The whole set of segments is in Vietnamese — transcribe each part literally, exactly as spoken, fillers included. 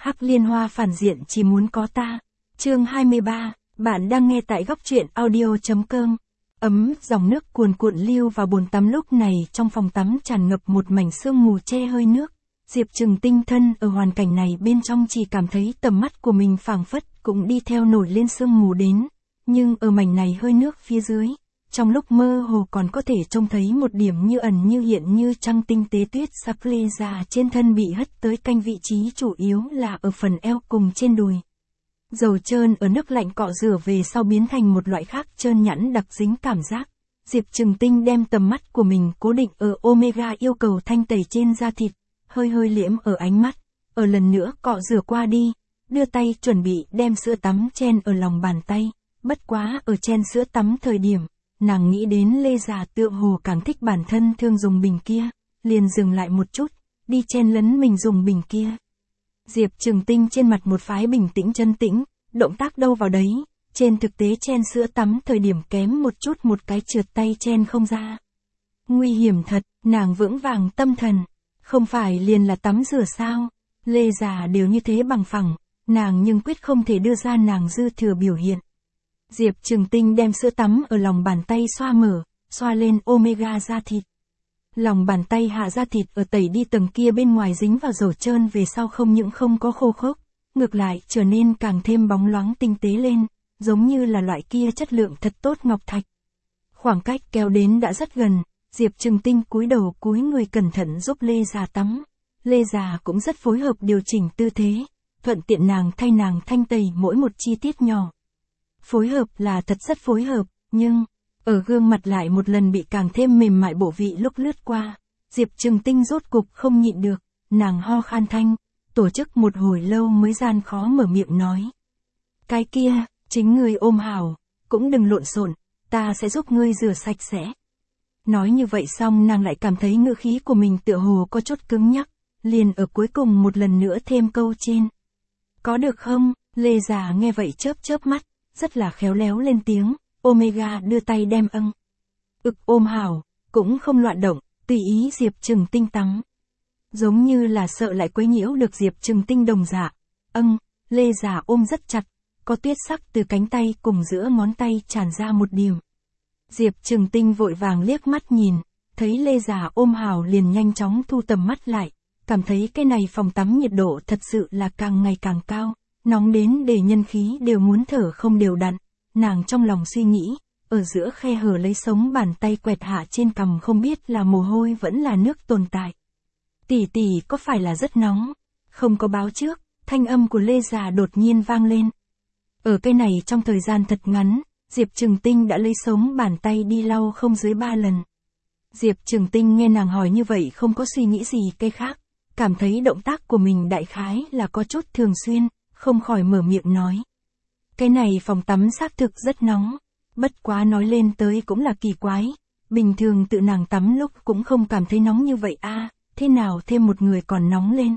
Hắc Liên Hoa phản diện chỉ muốn có ta. Chương hai mươi ba, bạn đang nghe tại góc truyện audio.com. Ấm, dòng nước cuồn cuộn lưu vào bồn tắm lúc này trong phòng tắm tràn ngập một mảnh sương mù che hơi nước. Diệp Trừng tinh thân ở hoàn cảnh này bên trong chỉ cảm thấy tầm mắt của mình phảng phất cũng đi theo nổi lên sương mù đến. Nhưng ở mảnh này hơi nước phía dưới, trong lúc mơ hồ còn có thể trông thấy một điểm như ẩn như hiện như trăng tinh tế tuyết sắc lê già trên thân bị hất tới canh vị trí chủ yếu là ở phần eo cùng trên đùi. Dầu trơn ở nước lạnh cọ rửa về sau biến thành một loại khác trơn nhẵn đặc dính cảm giác. Diệp Trừng tinh đem tầm mắt của mình cố định ở Omega yêu cầu thanh tẩy trên da thịt, hơi hơi liễm ở ánh mắt, ở lần nữa cọ rửa qua đi, đưa tay chuẩn bị đem sữa tắm chen ở lòng bàn tay. Bất quá ở chen sữa tắm thời điểm, nàng nghĩ đến Lê già tựa hồ càng thích bản thân thương dùng bình kia, liền dừng lại một chút, đi chen lấn mình dùng bình kia. Diệp Trừng tinh trên mặt một phái bình tĩnh chân tĩnh, động tác đâu vào đấy, trên thực tế chen sữa tắm thời điểm kém một chút một cái trượt tay chen không ra. Nguy hiểm thật, nàng vững vàng tâm thần, không phải liền là tắm rửa sao, Lê già đều như thế bằng phẳng, nàng nhưng quyết không thể đưa ra nàng dư thừa biểu hiện. Diệp Trừng tinh đem sữa tắm ở lòng bàn tay xoa mở, xoa lên Omega da thịt. Lòng bàn tay hạ da thịt ở tẩy đi tầng kia bên ngoài dính vào dầu trơn về sau không những không có khô khốc, ngược lại trở nên càng thêm bóng loáng tinh tế lên, giống như là loại kia chất lượng thật tốt ngọc thạch. Khoảng cách kéo đến đã rất gần, Diệp Trừng tinh cúi đầu cúi người cẩn thận giúp Lê già tắm. Lê già cũng rất phối hợp điều chỉnh tư thế, thuận tiện nàng thay nàng thanh tẩy mỗi một chi tiết nhỏ. Phối hợp là thật rất phối hợp, nhưng ở gương mặt lại một lần bị càng thêm mềm mại bộ vị lúc lướt qua. Diệp Trừng tinh rốt cục không nhịn được, nàng ho khan thanh, tổ chức một hồi lâu mới gian khó mở miệng nói. Cái kia, chính ngươi ôm hảo, cũng đừng lộn xộn, ta sẽ giúp ngươi rửa sạch sẽ. Nói như vậy xong nàng lại cảm thấy ngữ khí của mình tựa hồ có chút cứng nhắc, liền ở cuối cùng một lần nữa thêm câu trên. Có được không? Lê già nghe vậy chớp chớp mắt, rất là khéo léo lên tiếng. Omega đưa tay đem âng. Ực ôm hảo, cũng không loạn động, tùy ý Diệp Trừng tinh tắm. Giống như là sợ lại quấy nhiễu được Diệp Trừng tinh đồng dạ. Âng, Lê già ôm rất chặt, có tuyết sắc từ cánh tay cùng giữa ngón tay tràn ra một điểm. Diệp Trừng tinh vội vàng liếc mắt nhìn, thấy Lê già ôm hảo liền nhanh chóng thu tầm mắt lại, cảm thấy cái này phòng tắm nhiệt độ thật sự là càng ngày càng cao, nóng đến để nhân khí đều muốn thở không đều đặn. Nàng trong lòng suy nghĩ, ở giữa khe hở lấy sống bàn tay quẹt hạ trên cằm không biết là mồ hôi vẫn là nước tồn tại. Tỷ tỷ có phải là rất nóng? Không có báo trước, thanh âm của Lê già đột nhiên vang lên. Ở cái này trong thời gian thật ngắn, Diệp Trừng tinh đã lấy sống bàn tay đi lau không dưới ba lần. Diệp Trừng tinh nghe nàng hỏi như vậy không có suy nghĩ gì cái khác, cảm thấy động tác của mình đại khái là có chút thường xuyên, không khỏi mở miệng nói. Cái này phòng tắm xác thực rất nóng, bất quá nói lên tới cũng là kỳ quái, bình thường tự nàng tắm lúc cũng không cảm thấy nóng như vậy a, à, thế nào thêm một người còn nóng lên.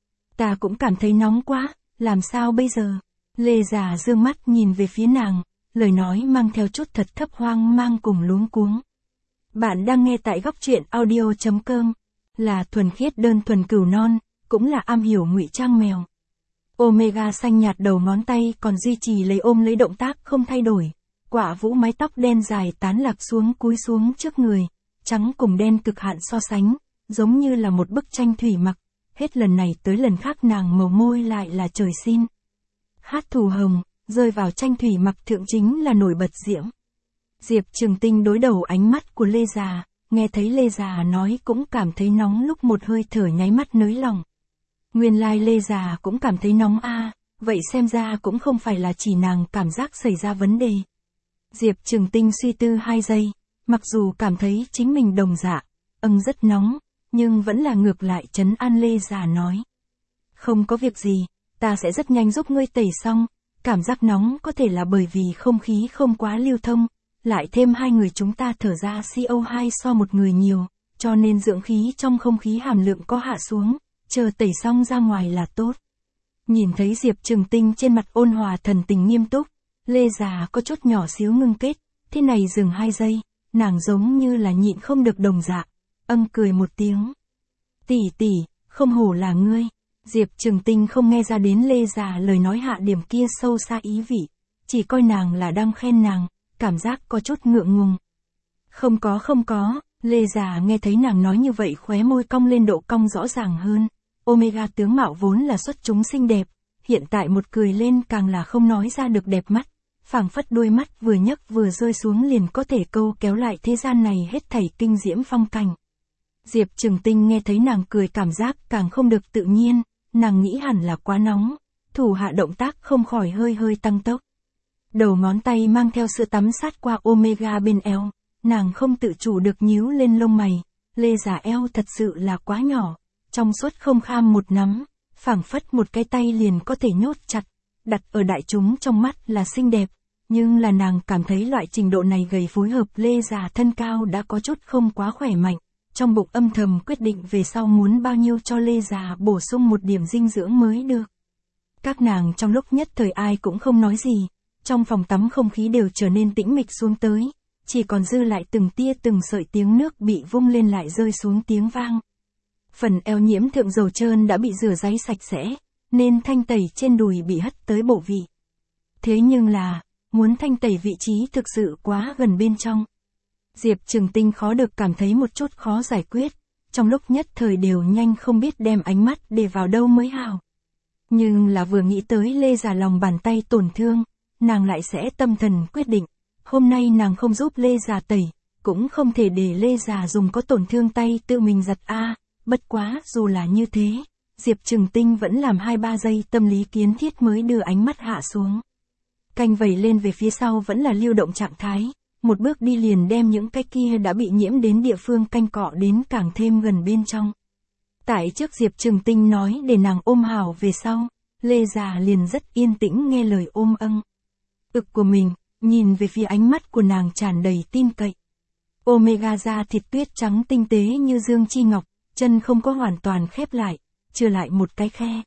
Ta cũng cảm thấy nóng quá, làm sao bây giờ? Lê già dương mắt nhìn về phía nàng, lời nói mang theo chút thật thấp hoang mang cùng luống cuống. Bạn đang nghe tại góc truyện audio.com, là thuần khiết đơn thuần cừu non, cũng là am hiểu ngụy trang mèo. Omega xanh nhạt đầu ngón tay còn duy trì lấy ôm lấy động tác không thay đổi. Quả vũ mái tóc đen dài tán lạc xuống cúi xuống trước người, trắng cùng đen cực hạn so sánh, giống như là một bức tranh thủy mặc. Hết lần này tới lần khác nàng màu môi lại là trời xin. Hát thù hồng, rơi vào tranh thủy mặc thượng chính là nổi bật diễm. Diệp Trừng tinh đối đầu ánh mắt của Lê già, nghe thấy Lê già nói cũng cảm thấy nóng lúc một hơi thở nháy mắt nới lỏng. Nguyên lai Lê già cũng cảm thấy nóng a, à, vậy xem ra cũng không phải là chỉ nàng cảm giác xảy ra vấn đề. Diệp Trừng tinh suy tư hai giây, mặc dù cảm thấy chính mình đồng dạ, âng rất nóng, nhưng vẫn là ngược lại trấn an Lê già nói. Không có việc gì, ta sẽ rất nhanh giúp ngươi tẩy xong, cảm giác nóng có thể là bởi vì không khí không quá lưu thông, lại thêm hai người chúng ta thở ra xê o hai so một người nhiều, cho nên dưỡng khí trong không khí hàm lượng có hạ xuống. Chờ tẩy xong ra ngoài là tốt. Nhìn thấy Diệp Trừng tinh trên mặt ôn hòa thần tình nghiêm túc, Lê già có chút nhỏ xíu ngưng kết, thế này dừng hai giây, nàng giống như là nhịn không được đồng dạ, âng cười một tiếng. Tỷ tỷ, không hổ là ngươi. Diệp Trừng Tinh không nghe ra đến Lê Già lời nói hạ điểm kia sâu xa ý vị, chỉ coi nàng là đang khen nàng, cảm giác có chút ngượng ngùng. Không có không có, Lê Già nghe thấy nàng nói như vậy khóe môi cong lên độ cong rõ ràng hơn. Omega tướng mạo vốn là xuất chúng xinh đẹp, hiện tại một cười lên càng là không nói ra được đẹp mắt, phảng phất đôi mắt vừa nhấc vừa rơi xuống liền có thể câu kéo lại thế gian này hết thảy kinh diễm phong cảnh. Diệp Trừng Tinh nghe thấy nàng cười cảm giác càng không được tự nhiên, nàng nghĩ hẳn là quá nóng, thủ hạ động tác không khỏi hơi hơi tăng tốc. Đầu ngón tay mang theo sữa tắm sát qua Omega bên eo, nàng không tự chủ được nhíu lên lông mày, Lê Già eo thật sự là quá nhỏ, trong suốt không kham một nắm, phảng phất một cái tay liền có thể nhốt chặt, đặt ở đại chúng trong mắt là xinh đẹp, nhưng là nàng cảm thấy loại trình độ này gầy phối hợp Lê Già thân cao đã có chút không quá khỏe mạnh, trong bụng âm thầm quyết định về sau muốn bao nhiêu cho Lê Già bổ sung một điểm dinh dưỡng mới được. Các nàng trong lúc nhất thời ai cũng không nói gì, trong phòng tắm không khí đều trở nên tĩnh mịch xuống tới, chỉ còn dư lại từng tia từng sợi tiếng nước bị vung lên lại rơi xuống tiếng vang. Phần eo nhiễm thượng dầu trơn đã bị rửa ráy sạch sẽ, nên thanh tẩy trên đùi bị hất tới bộ vị. Thế nhưng là, muốn thanh tẩy vị trí thực sự quá gần bên trong. Diệp Trừng Tinh khó được cảm thấy một chút khó giải quyết, trong lúc nhất thời đều nhanh không biết đem ánh mắt để vào đâu mới hào. Nhưng là vừa nghĩ tới Lê Già lòng bàn tay tổn thương, nàng lại sẽ tâm thần quyết định, hôm nay nàng không giúp Lê Già tẩy, cũng không thể để Lê Già dùng có tổn thương tay tự mình giặt a. Bất quá dù là như thế, Diệp Trừng Tinh vẫn làm hai ba giây tâm lý kiến thiết mới đưa ánh mắt hạ xuống. Canh vẩy lên về phía sau vẫn là lưu động trạng thái, một bước đi liền đem những cái kia đã bị nhiễm đến địa phương canh cọ đến càng thêm gần bên trong. Tại trước Diệp Trừng Tinh nói để nàng ôm hảo về sau, Lê Già liền rất yên tĩnh nghe lời ôm âng. Ực của mình, nhìn về phía ánh mắt của nàng tràn đầy tin cậy. Omega da thịt tuyết trắng tinh tế như dương chi ngọc, chân không có hoàn toàn khép lại, trừ lại một cái khe.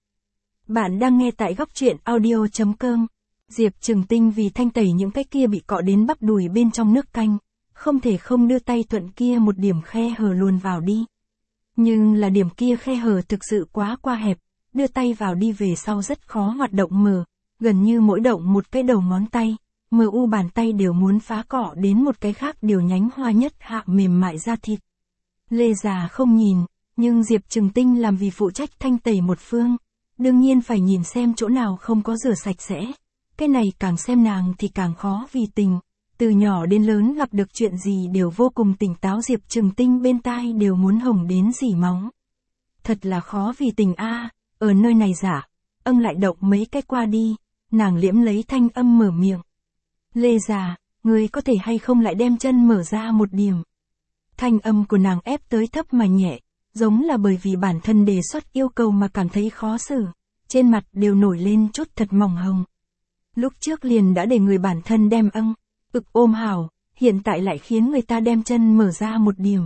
Bạn đang nghe tại góc truyện audio chấm com. Diệp Trừng Tinh vì thanh tẩy những cái kia bị cọ đến bắp đùi bên trong nước canh, không thể không đưa tay thuận kia một điểm khe hở luồn vào đi. Nhưng là điểm kia khe hở thực sự quá qua hẹp, đưa tay vào đi về sau rất khó hoạt động mở, gần như mỗi động một cái đầu ngón tay, mờ u bàn tay đều muốn phá cọ đến một cái khác điều nhánh hoa nhất hạ mềm mại da thịt. Lê Già không nhìn, nhưng Diệp Trừng Tinh làm vì phụ trách thanh tẩy một phương, đương nhiên phải nhìn xem chỗ nào không có rửa sạch sẽ. Cái này càng xem nàng thì càng khó vì tình, từ nhỏ đến lớn gặp được chuyện gì đều vô cùng tỉnh táo Diệp Trừng Tinh bên tai đều muốn hồng đến rỉ máu. Thật là khó vì tình a, ở nơi này giả, âng lại động mấy cái qua đi, nàng liễm lấy thanh âm mở miệng. Lê Già, người có thể hay không lại đem chân mở ra một điểm. Thanh âm của nàng ép tới thấp mà nhẹ, giống là bởi vì bản thân đề xuất yêu cầu mà cảm thấy khó xử, trên mặt đều nổi lên chút thật mỏng hồng. Lúc trước liền đã để người bản thân đem âng, ực ôm hảo, hiện tại lại khiến người ta đem chân mở ra một điểm.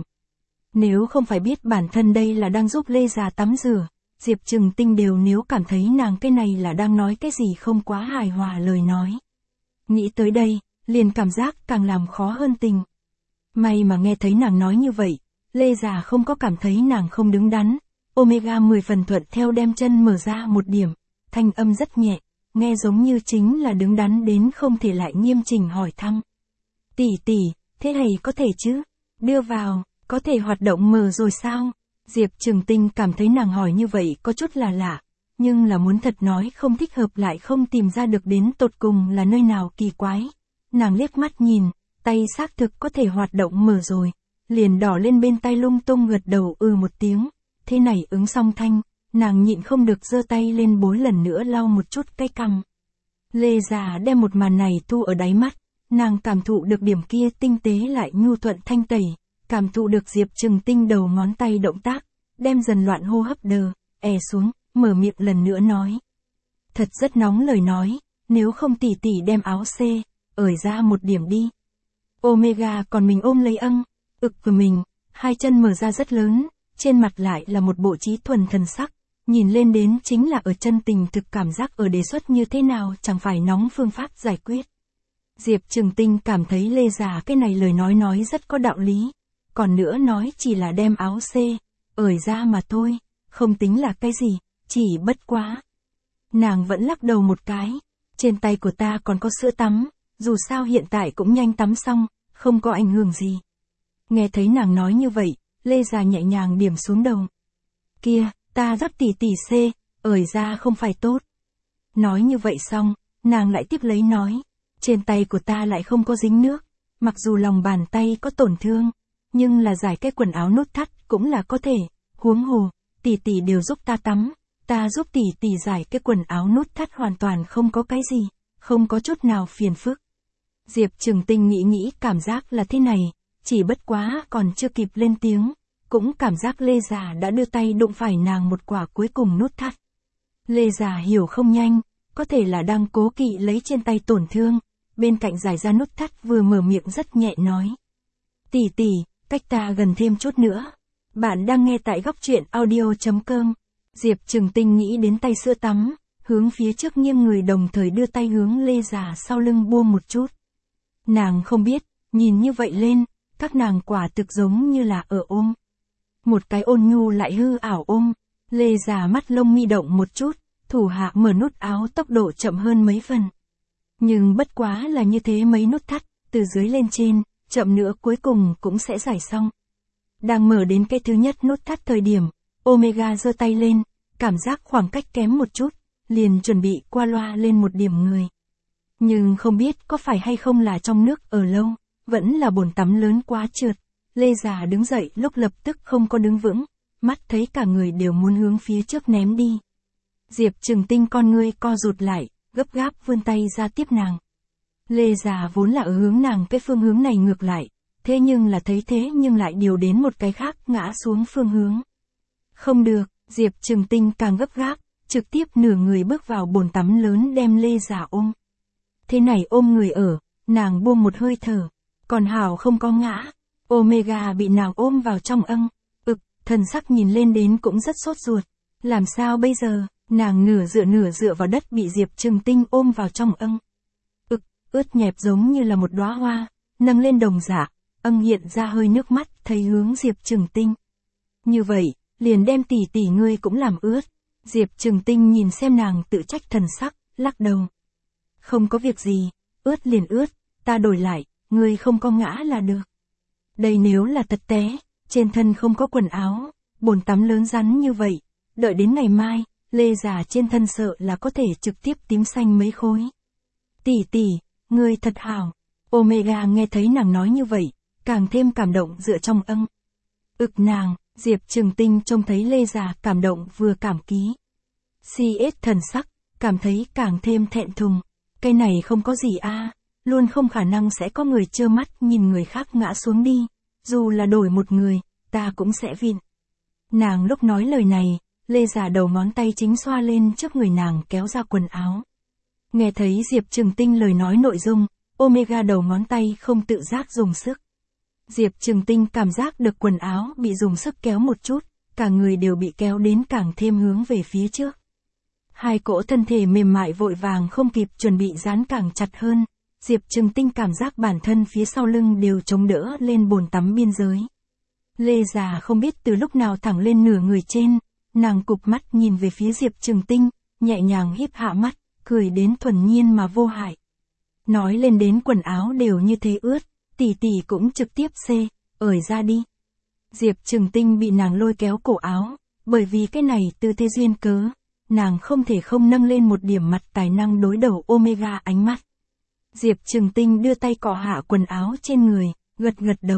Nếu không phải biết bản thân đây là đang giúp Lê Già tắm rửa, Diệp Trừng Tinh đều nếu cảm thấy nàng cái này là đang nói cái gì không quá hài hòa lời nói. Nghĩ tới đây, liền cảm giác càng làm khó hơn tình. May mà nghe thấy nàng nói như vậy, Lê Già không có cảm thấy nàng không đứng đắn, Omega mười phần thuận theo đem chân mở ra một điểm, thanh âm rất nhẹ, nghe giống như chính là đứng đắn đến không thể lại nghiêm chỉnh hỏi thăm. Tỷ tỷ, thế này có thể chứ? Đưa vào, có thể hoạt động mở rồi sao? Diệp Trừng Tinh cảm thấy nàng hỏi như vậy có chút là lạ, nhưng là muốn thật nói không thích hợp lại không tìm ra được đến tột cùng là nơi nào kỳ quái. Nàng liếc mắt nhìn, tay xác thực có thể hoạt động mở rồi, liền đỏ lên bên tay lung tung gật đầu ừ một tiếng, thế này ứng song thanh, nàng nhịn không được giơ tay lên bối lần nữa lau một chút cái cằm. Lê Già đem một màn này thu ở đáy mắt, nàng cảm thụ được điểm kia tinh tế lại nhu thuận thanh tẩy, cảm thụ được Diệp Trừng Tinh đầu ngón tay động tác, đem dần loạn hô hấp đờ, è xuống, mở miệng lần nữa nói. Thật rất nóng lời nói, nếu không tỷ tỷ đem áo C, ởi ra một điểm đi. Omega còn mình ôm lấy âng, ực của mình, hai chân mở ra rất lớn, trên mặt lại là một bộ trí thuần thần sắc, nhìn lên đến chính là ở chân tình thực cảm giác ở đề xuất như thế nào chẳng phải nóng phương pháp giải quyết. Diệp Trừng Tinh cảm thấy Lê Già cái này lời nói nói rất có đạo lý, còn nữa nói chỉ là đem áo C, ởi ra mà thôi, không tính là cái gì, chỉ bất quá. Nàng vẫn lắc đầu một cái, trên tay của ta còn có sữa tắm, dù sao hiện tại cũng nhanh tắm xong, không có ảnh hưởng gì. Nghe thấy nàng nói như vậy, Lê già nhẹ nhàng điểm xuống đầu. Kia, ta rót tỉ tỉ xê, ởi ra không phải tốt. Nói như vậy xong, nàng lại tiếp lấy nói, trên tay của ta lại không có dính nước, mặc dù lòng bàn tay có tổn thương, nhưng là giải cái quần áo nút thắt cũng là có thể, huống hồ, tỷ tỷ đều giúp ta tắm, ta giúp tỷ tỷ giải cái quần áo nút thắt hoàn toàn không có cái gì, không có chút nào phiền phức. Diệp Trừng Tinh nghĩ nghĩ cảm giác là thế này, chỉ bất quá còn chưa kịp lên tiếng, cũng cảm giác Lê già đã đưa tay đụng phải nàng một quả cuối cùng nút thắt. Lê già hiểu không nhanh, có thể là đang cố kỵ lấy trên tay tổn thương, bên cạnh giải ra nút thắt vừa mở miệng rất nhẹ nói. Tỷ tỷ, cách ta gần thêm chút nữa. Bạn đang nghe tại góc truyện audio chấm com. Diệp Trừng Tinh nghĩ đến tay sữa tắm, hướng phía trước nghiêng người đồng thời đưa tay hướng Lê già sau lưng buông một chút. Nàng không biết, nhìn như vậy lên, các nàng quả thực giống như là ở ôm. Một cái ôn nhu lại hư ảo ôm, Lê già mắt lông mi động một chút, thủ hạ mở nút áo tốc độ chậm hơn mấy phần. Nhưng bất quá là như thế mấy nút thắt, từ dưới lên trên, chậm nữa cuối cùng cũng sẽ giải xong. Đang mở đến cái thứ nhất nút thắt thời điểm, Omega giơ tay lên, cảm giác khoảng cách kém một chút, liền chuẩn bị qua loa lên một điểm người. Nhưng không biết có phải hay không là trong nước ở lâu, vẫn là bồn tắm lớn quá trượt. Lê già đứng dậy lúc lập tức không có đứng vững, mắt thấy cả người đều muốn hướng phía trước ném đi. Diệp Trừng Tinh con ngươi co rụt lại, gấp gáp vươn tay ra tiếp nàng. Lê già vốn là ở hướng nàng cái phương hướng này ngược lại, thế nhưng là thấy thế nhưng lại điều đến một cái khác ngã xuống phương hướng. Không được, Diệp Trừng Tinh càng gấp gáp, trực tiếp nửa người bước vào bồn tắm lớn đem Lê già ôm. Thế này ôm người ở, nàng buông một hơi thở, còn hảo không có ngã. Omega bị nàng ôm vào trong âng, ực, thần sắc nhìn lên đến cũng rất sốt ruột. Làm sao bây giờ, nàng nửa dựa nửa dựa vào đất bị Diệp Trừng Tinh ôm vào trong âng. Ực, ướt nhẹp giống như là một đóa hoa, nâng lên đồng dạ, âng hiện ra hơi nước mắt thấy hướng Diệp Trừng Tinh. Như vậy, liền đem tỷ tỷ ngươi cũng làm ướt. Diệp Trừng Tinh nhìn xem nàng tự trách thần sắc, lắc đầu. Không có việc gì, ướt liền ướt, ta đổi lại, ngươi không có ngã là được. Đây nếu là thật té, trên thân không có quần áo, bồn tắm lớn rắn như vậy, đợi đến ngày mai, Lê già trên thân sợ là có thể trực tiếp tím xanh mấy khối. Tỷ tỷ, ngươi thật hảo. Omega nghe thấy nàng nói như vậy, càng thêm cảm động dựa trong âng. Ực nàng, Diệp Trừng Tinh trông thấy Lê già cảm động vừa cảm ký. xê ét thần sắc, cảm thấy càng thêm thẹn thùng. Cái này không có gì a, luôn không khả năng sẽ có người trơ mắt nhìn người khác ngã xuống đi. Dù là đổi một người, ta cũng sẽ vịn. Nàng lúc nói lời này, Lê già đầu ngón tay chính xoa lên trước người nàng kéo ra quần áo. Nghe thấy Diệp Trừng Tinh lời nói nội dung, Omega đầu ngón tay không tự giác dùng sức. Diệp Trừng Tinh cảm giác được quần áo bị dùng sức kéo một chút, cả người đều bị kéo đến càng thêm hướng về phía trước. Hai cỗ thân thể mềm mại vội vàng không kịp chuẩn bị dán càng chặt hơn. Diệp Trừng Tinh cảm giác bản thân phía sau lưng đều chống đỡ lên bồn tắm biên giới. Lê già không biết từ lúc nào thẳng lên nửa người trên, nàng cụp mắt nhìn về phía Diệp Trừng Tinh, nhẹ nhàng híp hạ mắt, cười đến thuần nhiên mà vô hại. Nói lên đến quần áo đều như thế ướt, tỷ tỷ cũng trực tiếp xê, ởi ra đi. Diệp Trừng Tinh bị nàng lôi kéo cổ áo, bởi vì cái này tư thế duyên cớ, nàng không thể không nâng lên một điểm mặt tài năng đối đầu Omega ánh mắt. Diệp Trừng Tinh đưa tay cọ hạ quần áo trên người, gật gật đầu.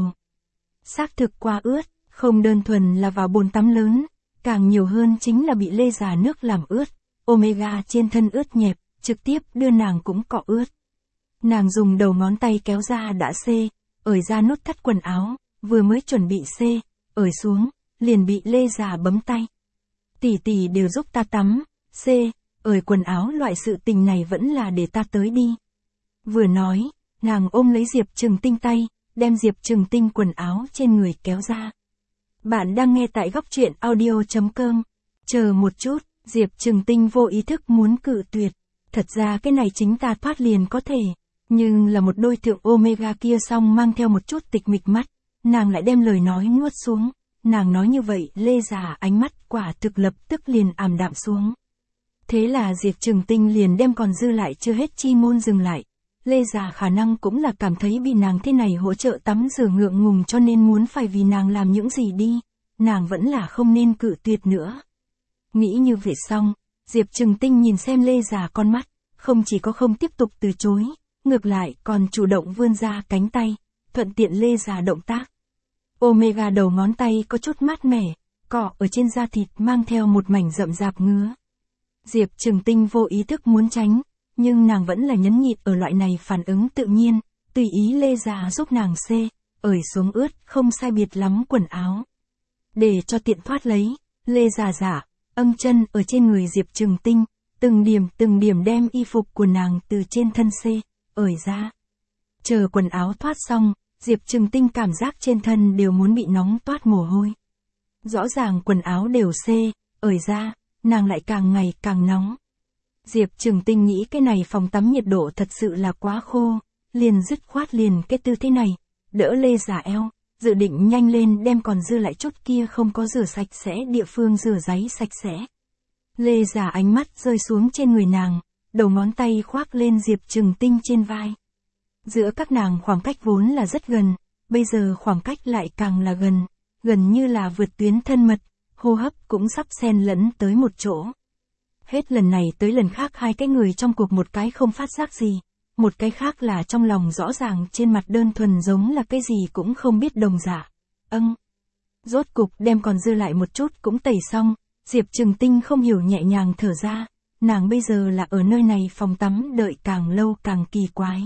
Xác thực quá ướt, không đơn thuần là vào bồn tắm lớn, càng nhiều hơn chính là bị Lê già nước làm ướt. Omega trên thân ướt nhẹp, trực tiếp đưa nàng cũng cọ ướt. Nàng dùng đầu ngón tay kéo ra đã xê, ởi ra nút thắt quần áo, vừa mới chuẩn bị xê, ởi xuống, liền bị Lê già bấm tay. Tỷ tỷ đều giúp ta tắm, xê, ởi quần áo loại sự tình này vẫn là để ta tới đi. Vừa nói, nàng ôm lấy Diệp Trừng Tinh tay, đem Diệp Trừng Tinh quần áo trên người kéo ra. Bạn đang nghe tại góc truyện audio chấm com. Chờ một chút, Diệp Trừng Tinh vô ý thức muốn cự tuyệt. Thật ra cái này chính ta thoát liền có thể. Nhưng là một đôi tượng Omega kia song mang theo một chút tịch mịch mắt. Nàng lại đem lời nói nuốt xuống. Nàng nói như vậy, Lê Già ánh mắt quả thực lập tức liền ảm đạm xuống. Thế là Diệp Trừng Tinh liền đem còn dư lại chưa hết chi môn dừng lại. Lê Già khả năng cũng là cảm thấy bị nàng thế này hỗ trợ tắm rửa ngượng ngùng cho nên muốn phải vì nàng làm những gì đi. Nàng vẫn là không nên cự tuyệt nữa. Nghĩ như vậy xong, Diệp Trừng Tinh nhìn xem Lê Già con mắt, không chỉ có không tiếp tục từ chối, ngược lại còn chủ động vươn ra cánh tay, thuận tiện Lê Già động tác. Omega đầu ngón tay có chút mát mẻ, cọ ở trên da thịt mang theo một mảnh rậm rạp ngứa. Diệp Trừng Tinh vô ý thức muốn tránh, nhưng nàng vẫn là nhấn nhịn ở loại này phản ứng tự nhiên, tùy ý Lê Già giúp nàng xê, ởi xuống ướt không sai biệt lắm quần áo. Để cho tiện thoát lấy, Lê Già giả, âng chân ở trên người Diệp Trừng Tinh, từng điểm từng điểm đem y phục của nàng từ trên thân xê, ởi ra. Chờ quần áo thoát xong, Diệp Trừng Tinh cảm giác trên thân đều muốn bị nóng toát mồ hôi. Rõ ràng quần áo đều xê, ởi ra, nàng lại càng ngày càng nóng. Diệp Trừng Tinh nghĩ cái này phòng tắm nhiệt độ thật sự là quá khô, liền dứt khoát liền cái tư thế này, đỡ Lê Già eo, dự định nhanh lên đem còn dư lại chút kia không có rửa sạch sẽ địa phương rửa giấy sạch sẽ. Lê Già ánh mắt rơi xuống trên người nàng, đầu ngón tay khoác lên Diệp Trừng Tinh trên vai. Giữa các nàng khoảng cách vốn là rất gần, bây giờ khoảng cách lại càng là gần, gần như là vượt tuyến thân mật, hô hấp cũng sắp xen lẫn tới một chỗ. Hết lần này tới lần khác hai cái người trong cuộc một cái không phát giác gì, một cái khác là trong lòng rõ ràng trên mặt đơn thuần giống là cái gì cũng không biết đồng giả. Âng. Rốt cục đem còn dư lại một chút cũng tẩy xong, Diệp Trừng Tinh không hiểu nhẹ nhàng thở ra, nàng bây giờ là ở nơi này phòng tắm đợi càng lâu càng kỳ quái.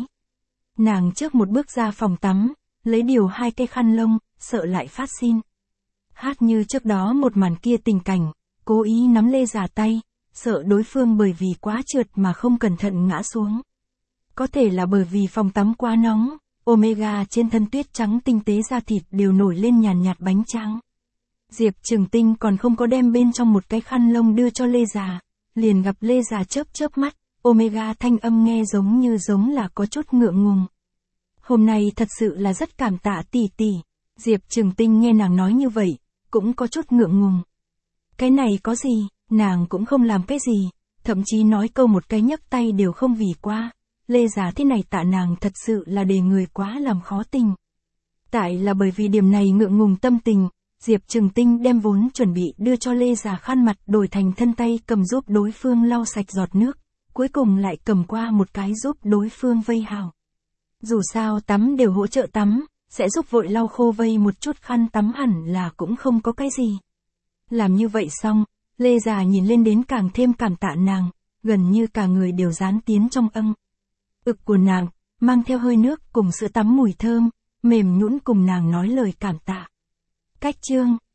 Nàng trước một bước ra phòng tắm, lấy điều hai cây khăn lông, sợ lại phát xin. Hát như trước đó một màn kia tình cảnh, cố ý nắm Lê Già tay, sợ đối phương bởi vì quá trượt mà không cẩn thận ngã xuống. Có thể là bởi vì phòng tắm quá nóng, Omega trên thân tuyết trắng tinh tế da thịt đều nổi lên nhàn nhạt bánh trắng. Diệp Trừng Tinh còn không có đem bên trong một cái khăn lông đưa cho Lê Già, liền gặp Lê Già chớp chớp mắt, Omega thanh âm nghe giống như giống là có chút ngượng ngùng. Hôm nay thật sự là rất cảm tạ tỷ tỷ. Diệp Trừng Tinh nghe nàng nói như vậy, cũng có chút ngượng ngùng. Cái này có gì, nàng cũng không làm cái gì, thậm chí nói câu một cái nhấc tay đều không vì qua. Lê Già thế này tạ nàng thật sự là để người quá làm khó tình. Tại là bởi vì điểm này ngượng ngùng tâm tình, Diệp Trừng Tinh đem vốn chuẩn bị đưa cho Lê Già khăn mặt đổi thành thân tay cầm giúp đối phương lau sạch giọt nước, cuối cùng lại cầm qua một cái giúp đối phương vây hào. Dù sao tắm đều hỗ trợ tắm, sẽ giúp vội lau khô vây một chút khăn tắm hẳn là cũng không có cái gì. Làm như vậy xong, Lê Già nhìn lên đến càng thêm cảm tạ nàng, gần như cả người đều dán tiến trong âng. Ực của nàng, mang theo hơi nước cùng sữa tắm mùi thơm, mềm nhũn cùng nàng nói lời cảm tạ. Cách chương